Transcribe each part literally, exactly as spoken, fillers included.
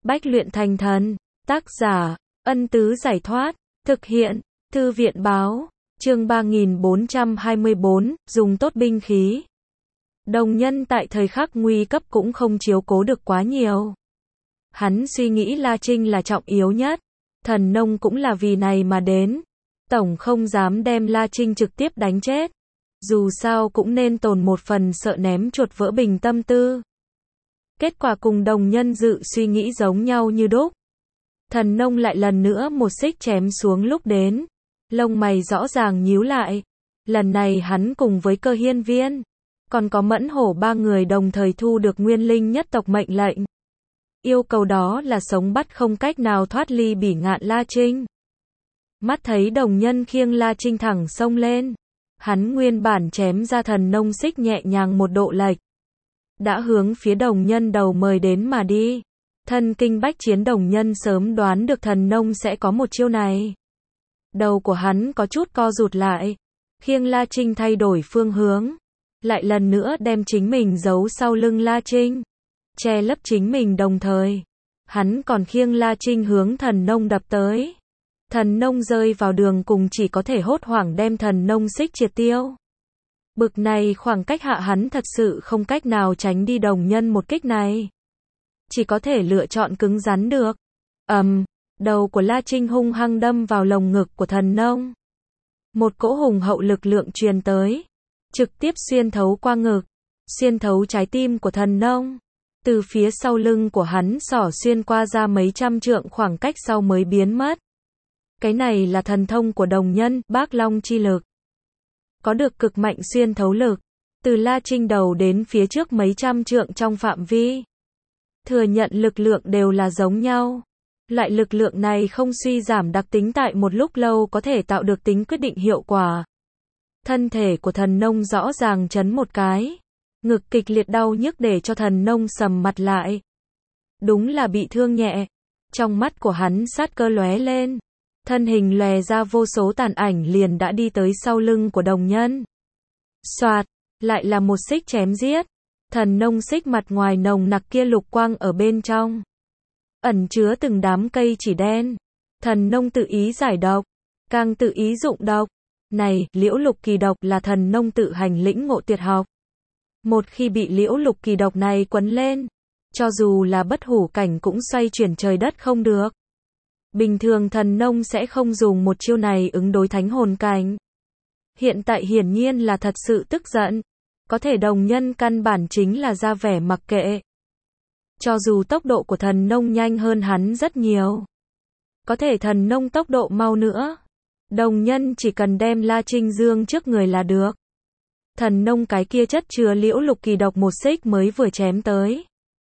Bách luyện thành thần. Tác giả, Ân Tứ Giải Thoát. Thực hiện, Thư viện Báo. Chương ba nghìn bốn trăm hai mươi bốn, dùng tốt binh khí. Đồng Nhân tại thời khắc nguy cấp cũng không chiếu cố được quá nhiều. Hắn suy nghĩ La Trinh là trọng yếu nhất. Thần Nông cũng là vì này mà đến. Tổng không dám đem La Trinh trực tiếp đánh chết. Dù sao cũng nên tồn một phần sợ ném chuột vỡ bình tâm tư. Kết quả cùng Đồng Nhân dự suy nghĩ giống nhau như đúc. Thần Nông lại lần nữa một xích chém xuống lúc đến. Lông mày rõ ràng nhíu lại. Lần này hắn cùng với Cơ Hiên Viên, còn có Mẫn Hổ ba người đồng thời thu được Nguyên Linh nhất tộc mệnh lệnh. Yêu cầu đó là sống bắt không cách nào thoát ly bỉ ngạn La Trinh. Mắt thấy Đồng Nhân khiêng La Trinh thẳng xông lên. Hắn nguyên bản chém ra Thần Nông xích nhẹ nhàng một độ lệch. Đã hướng phía Đồng Nhân đầu mời đến mà đi. Thân kinh bách chiến Đồng Nhân sớm đoán được Thần Nông sẽ có một chiêu này. Đầu của hắn có chút co rụt lại. Khiêng La Trinh thay đổi phương hướng. Lại lần nữa đem chính mình giấu sau lưng La Trinh. Che lấp chính mình đồng thời. Hắn còn khiêng La Trinh hướng Thần Nông đập tới. Thần Nông rơi vào đường cùng chỉ có thể hốt hoảng đem Thần Nông xích triệt tiêu. Bực này khoảng cách hạ hắn thật sự không cách nào tránh đi Đồng Nhân một kích này. Chỉ có thể lựa chọn cứng rắn được. Ầm, um, đầu của La Trinh hung hăng đâm vào lồng ngực của Thần Nông. Một cỗ hùng hậu lực lượng truyền tới. Trực tiếp xuyên thấu qua ngực. Xuyên thấu trái tim của Thần Nông. Từ phía sau lưng của hắn xỏ xuyên qua ra mấy trăm trượng khoảng cách sau mới biến mất. Cái này là thần thông của Đồng Nhân, Bác Long chi lực. Có được cực mạnh xuyên thấu lực. Từ La Trinh đầu đến phía trước mấy trăm trượng trong phạm vi. Thừa nhận lực lượng đều là giống nhau. Loại lực lượng này không suy giảm đặc tính tại một lúc lâu có thể tạo được tính quyết định hiệu quả. Thân thể của Thần Nông rõ ràng chấn một cái. Ngực kịch liệt đau nhức để cho Thần Nông sầm mặt lại. Đúng là bị thương nhẹ. Trong mắt của hắn sát cơ lóe lên. Thân hình lòe ra vô số tàn ảnh liền đã đi tới sau lưng của Đồng Nhân. Soạt, lại là một xích chém giết. Thần Nông xích mặt ngoài nồng nặc kia lục quang ở bên trong. Ẩn chứa từng đám cây chỉ đen. Thần Nông tự ý giải độc. Càng tự ý dụng độc. Này, liễu lục kỳ độc là Thần Nông tự hành lĩnh ngộ tuyệt học. Một khi bị liễu lục kỳ độc này quấn lên. Cho dù là bất hủ cảnh cũng xoay chuyển trời đất không được. Bình thường Thần Nông sẽ không dùng một chiêu này ứng đối thánh hồn cảnh. Hiện tại hiển nhiên là thật sự tức giận. Có thể Đồng Nhân căn bản chính là ra vẻ mặc kệ. Cho dù tốc độ của Thần Nông nhanh hơn hắn rất nhiều. Có thể Thần Nông tốc độ mau nữa. Đồng Nhân chỉ cần đem La Trinh dương trước người là được. Thần Nông cái kia chất chứa liễu lục kỳ độc một xích mới vừa chém tới.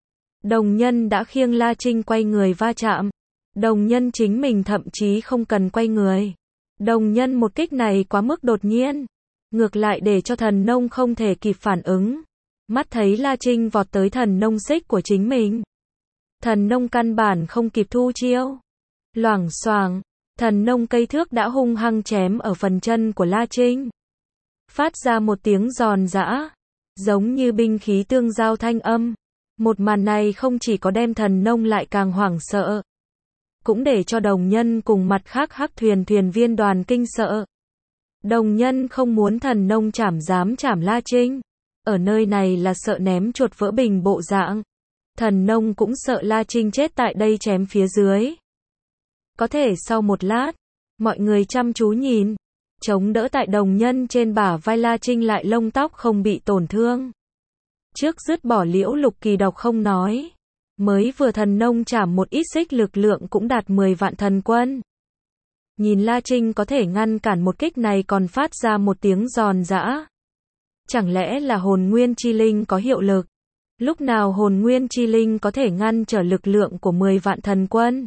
Đồng Nhân đã khiêng La Trinh quay người va chạm. Đồng Nhân chính mình thậm chí không cần quay người. Đồng Nhân một kích này quá mức đột nhiên. Ngược lại để cho Thần Nông không thể kịp phản ứng. Mắt thấy La Trinh vọt tới Thần Nông xích của chính mình. Thần Nông căn bản không kịp thu chiêu. Loảng xoảng, Thần Nông cây thước đã hung hăng chém ở phần chân của La Trinh. Phát ra một tiếng giòn giã. Giống như binh khí tương giao thanh âm. Một màn này không chỉ có đem Thần Nông lại càng hoảng sợ. Cũng để cho Đồng Nhân cùng mặt khác hắc thuyền thuyền viên đoàn kinh sợ. Đồng Nhân không muốn Thần Nông chảm dám chảm La Trinh. Ở nơi này là sợ ném chuột vỡ bình bộ dạng. Thần Nông cũng sợ La Trinh chết tại đây chém phía dưới. Có thể sau một lát, mọi người chăm chú nhìn. Chống đỡ tại Đồng Nhân trên bả vai La Trinh lại lông tóc không bị tổn thương. Trước dứt bỏ liễu lục kỳ độc không nói. Mới vừa Thần Nông chảm một ít xích lực lượng cũng đạt mười vạn thần quân. Nhìn La Trinh có thể ngăn cản một kích này còn phát ra một tiếng giòn giã. Chẳng lẽ là hồn nguyên chi linh có hiệu lực? Lúc nào hồn nguyên chi linh có thể ngăn trở lực lượng của mười vạn thần quân?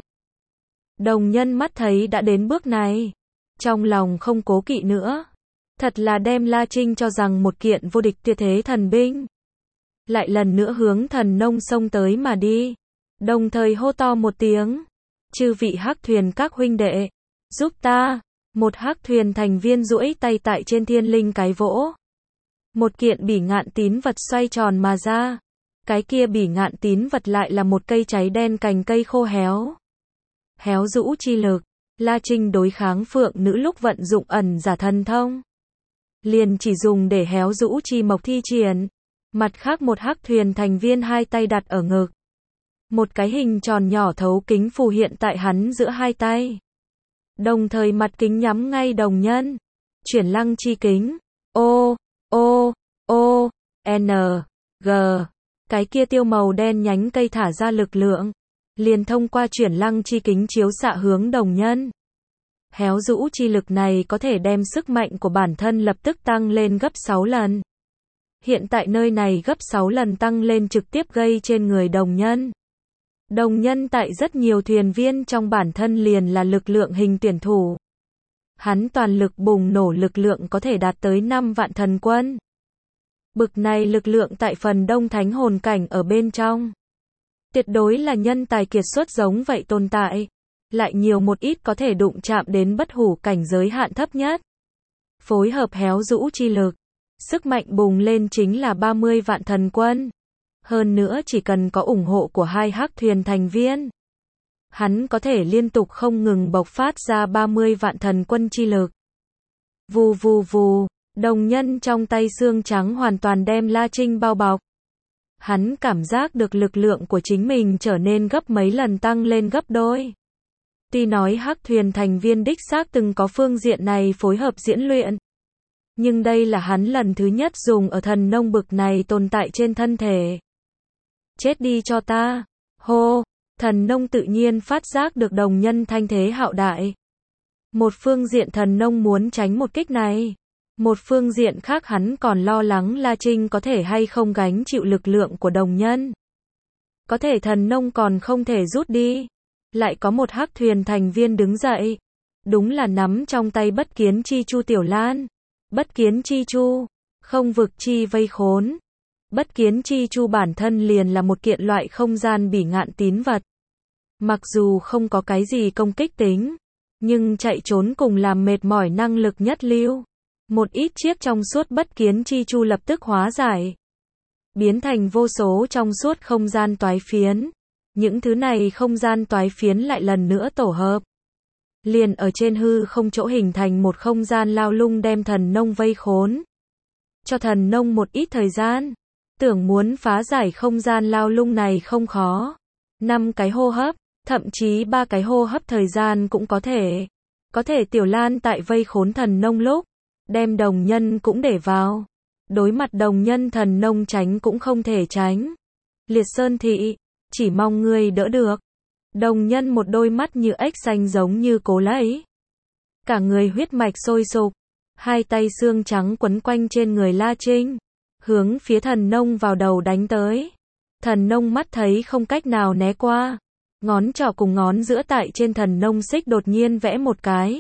Đồng Nhân mắt thấy đã đến bước này. Trong lòng không cố kỵ nữa. Thật là đem La Trinh cho rằng một kiện vô địch tuyệt thế thần binh. Lại lần nữa hướng Thần Nông xông tới mà đi. Đồng thời hô to một tiếng. Chư vị hắc thuyền các huynh đệ. Giúp ta. Một hắc thuyền thành viên duỗi tay tại trên thiên linh cái vỗ. Một kiện bỉ ngạn tín vật xoay tròn mà ra. Cái kia bỉ ngạn tín vật lại là một cây cháy đen cành cây khô héo. Héo rũ chi lực, La Trinh đối kháng phượng nữ lúc vận dụng ẩn giả thần thông. Liền chỉ dùng để héo rũ chi mộc thi triển. Mặt khác một hắc thuyền thành viên hai tay đặt ở ngực. Một cái hình tròn nhỏ thấu kính phù hiện tại hắn giữa hai tay. Đồng thời mặt kính nhắm ngay đồng nhân. Chuyển lăng chi kính. O, O, O, N, G. Cái kia tiêu màu đen nhánh cây thả ra lực lượng. Liền thông qua chuyển lăng chi kính chiếu xạ hướng đồng nhân. Héo rũ chi lực này có thể đem sức mạnh của bản thân lập tức tăng lên gấp sáu lần. Hiện tại nơi này gấp sáu lần tăng lên trực tiếp gây trên người đồng nhân. Đồng nhân tại rất nhiều thuyền viên trong bản thân liền là lực lượng hình tuyển thủ. Hắn toàn lực bùng nổ lực lượng có thể đạt tới năm vạn thần quân. Bực này lực lượng tại phần đông thánh hồn cảnh ở bên trong. Tuyệt đối là nhân tài kiệt xuất giống vậy tồn tại. Lại nhiều một ít có thể đụng chạm đến bất hủ cảnh giới hạn thấp nhất. Phối hợp héo rũ chi lực. Sức mạnh bùng lên chính là ba mươi vạn thần quân. Hơn nữa chỉ cần có ủng hộ của hai hắc thuyền thành viên. Hắn có thể liên tục không ngừng bộc phát ra ba mươi vạn thần quân chi lực. Vù vù vù, đồng nhân trong tay xương trắng hoàn toàn đem La Trinh bao bọc. Hắn cảm giác được lực lượng của chính mình trở nên gấp mấy lần tăng lên gấp đôi. Tuy nói hắc thuyền thành viên đích xác từng có phương diện này phối hợp diễn luyện. Nhưng đây là hắn lần thứ nhất dùng ở thần nông bực này tồn tại trên thân thể. Chết đi cho ta. Hô, thần nông tự nhiên phát giác được đồng nhân thanh thế hạo đại. Một phương diện thần nông muốn tránh một kích này. Một phương diện khác hắn còn lo lắng La Trinh có thể hay không gánh chịu lực lượng của đồng nhân. Có thể thần nông còn không thể rút đi. Lại có một hắc thuyền thành viên đứng dậy. Đúng là nắm trong tay bất kiến chi chu Tiểu Lan. Bất kiến chi chu, không vực chi vây khốn. Bất kiến chi chu bản thân liền là một kiện loại không gian bỉ ngạn tín vật. Mặc dù không có cái gì công kích tính, nhưng chạy trốn cùng làm mệt mỏi năng lực nhất lưu. Một ít chiếc trong suốt bất kiến chi chu lập tức hóa giải. Biến thành vô số trong suốt không gian toái phiến. Những thứ này không gian toái phiến lại lần nữa tổ hợp. Liền ở trên hư không chỗ hình thành một không gian lao lung đem thần nông vây khốn. Cho thần nông một ít thời gian. Tưởng muốn phá giải không gian lao lung này không khó. Năm cái hô hấp, thậm chí ba cái hô hấp thời gian cũng có thể. Có thể Tiểu Lan tại vây khốn thần nông lúc. Đem đồng nhân cũng để vào. Đối mặt đồng nhân thần nông tránh cũng không thể tránh. Liệt Sơn Thị, chỉ mong ngươi đỡ được. Đồng nhân một đôi mắt như ếch xanh giống như cố lấy. Cả người huyết mạch sôi sục. Hai tay xương trắng quấn quanh trên người La Trinh. Hướng phía thần nông vào đầu đánh tới. Thần nông mắt thấy không cách nào né qua. Ngón trỏ cùng ngón giữa tại trên thần nông xích đột nhiên vẽ một cái.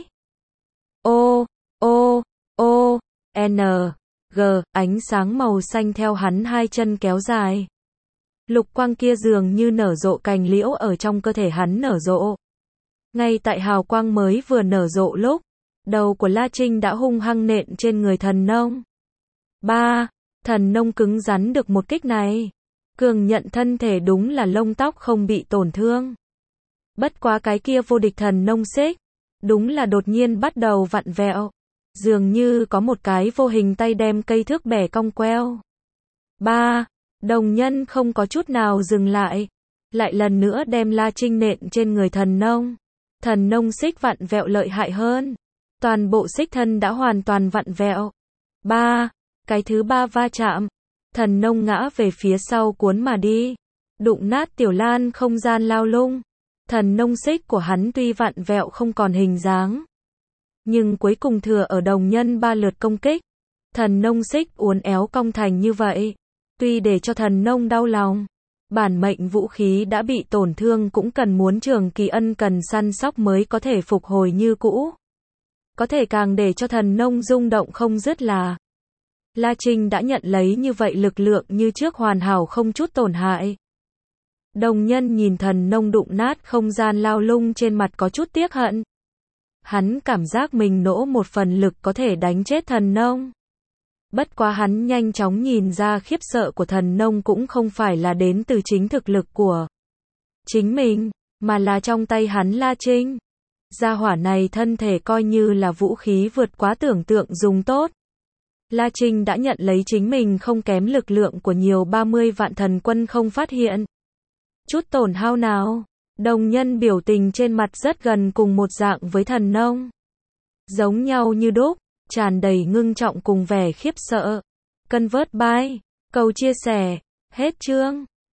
O, O, O, N, G, ánh sáng màu xanh theo hắn hai chân kéo dài. Lục quang kia dường như nở rộ cành liễu ở trong cơ thể hắn nở rộ. Ngay tại hào quang mới vừa nở rộ lúc, đầu của La Trinh đã hung hăng nện trên người thần nông. Ba, thần nông cứng rắn được một kích này. Cường nhận thân thể đúng là lông tóc không bị tổn thương. Bất quá cái kia vô địch thần nông xích, đúng là đột nhiên bắt đầu vặn vẹo. Dường như có một cái vô hình tay đem cây thước bẻ cong queo. Ba, đồng nhân không có chút nào dừng lại. Lại lần nữa đem La Trinh nện trên người thần nông. Thần nông xích vặn vẹo lợi hại hơn. Toàn bộ xích thân đã hoàn toàn vặn vẹo. Ba, cái thứ ba va chạm. Thần nông ngã về phía sau cuốn mà đi. Đụng nát Tiểu Lan không gian lao lung. Thần nông xích của hắn tuy vặn vẹo không còn hình dáng. Nhưng cuối cùng thừa ở đồng nhân ba lượt công kích. Thần nông xích uốn éo cong thành như vậy. Tuy để cho thần nông đau lòng. Bản mệnh vũ khí đã bị tổn thương cũng cần muốn trường kỳ ân cần săn sóc mới có thể phục hồi như cũ. Có thể càng để cho thần nông rung động không dứt là La Trinh đã nhận lấy như vậy lực lượng như trước hoàn hảo không chút tổn hại. Đồng nhân nhìn thần nông đụng nát không gian lao lung trên mặt có chút tiếc hận. Hắn cảm giác mình nỗ một phần lực có thể đánh chết thần nông. Bất quá hắn nhanh chóng nhìn ra khiếp sợ của thần nông cũng không phải là đến từ chính thực lực của chính mình, mà là trong tay hắn La Trinh. Gia hỏa này thân thể coi như là vũ khí vượt quá tưởng tượng dùng tốt. La Trinh đã nhận lấy chính mình không kém lực lượng của nhiều ba mươi vạn thần quân không phát hiện chút tổn hao nào. Đồng nhân biểu tình trên mặt rất gần cùng một dạng với thần nông. Giống nhau như đúc, tràn đầy ngưng trọng cùng vẻ khiếp sợ. Convert by, cầu chia sẻ, hết chương.